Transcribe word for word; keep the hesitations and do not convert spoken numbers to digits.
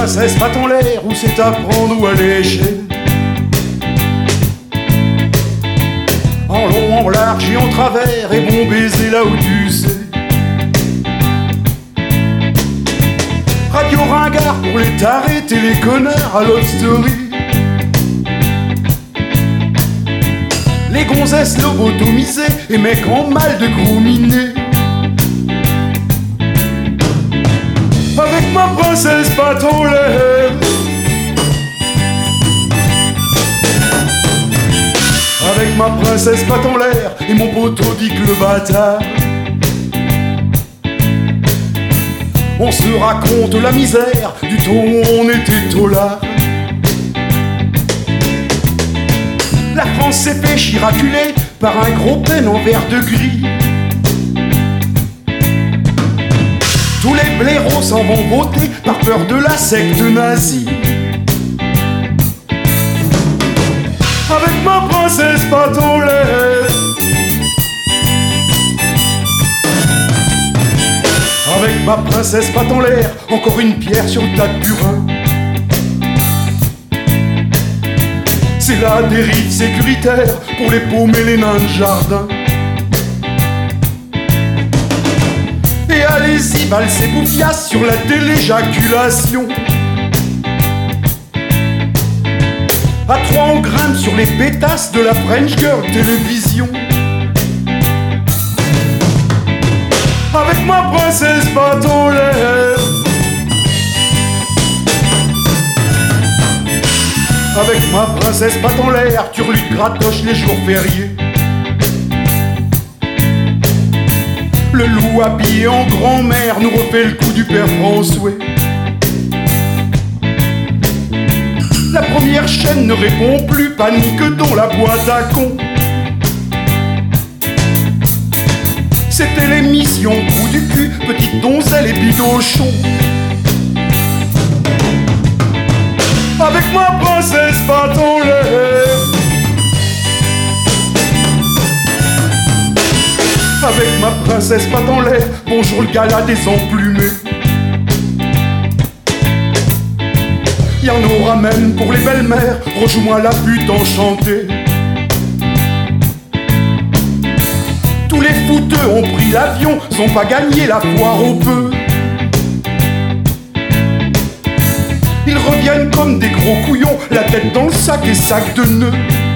princesse patte en l'air, où c'est à prendre ou à lécher. En long, en large et en travers, et bon baiser là où tu sais. Radio ringard pour les tarés, les connards à Love Story. Les gonzesses lobotomisées et mecs en mal de grominer. Avec ma princesse patte en l'air, avec ma princesse patte en l'air et mon poteau dit que le bâtard. On se raconte la misère du temps où on était taulards. La France s'est fait chiraculer par un gros pène en verre de gris. Tous les blaireaux s'en vont voter par peur de la secte nazie. Avec ma princesse patte en l'air, avec ma princesse patte en l'air, encore une pierre sur le tas de burin. C'est la dérive sécuritaire pour les paumes et les nains de jardin. Et allez-y, valsez bouffiasse sur la téléjaculation. À trois on grimpe sur les pétasses de la French Girl Télévision. Avec ma princesse patte en l'air, avec ma princesse patte en l'air, turlute gratoche les jours fériés. Le loup habillé en grand-mère nous refait le coup du père François. La première chaîne ne répond plus, panique dans la boîte à con. C'était l'émission Trou du cul, petite donzelle et bidochon. Avec ma princesse patte en l'air, avec ma princesse patte en l'air, bonjour le gala des emplumés. Y'en aura même pour les belles-mères, rejoins la pute enchantée. Tous les fouteux ont pris l'avion, sont pas gagnés la foire aux bœufs. Ils reviennent comme des gros couillons, la tête dans le sac et sac de nœuds.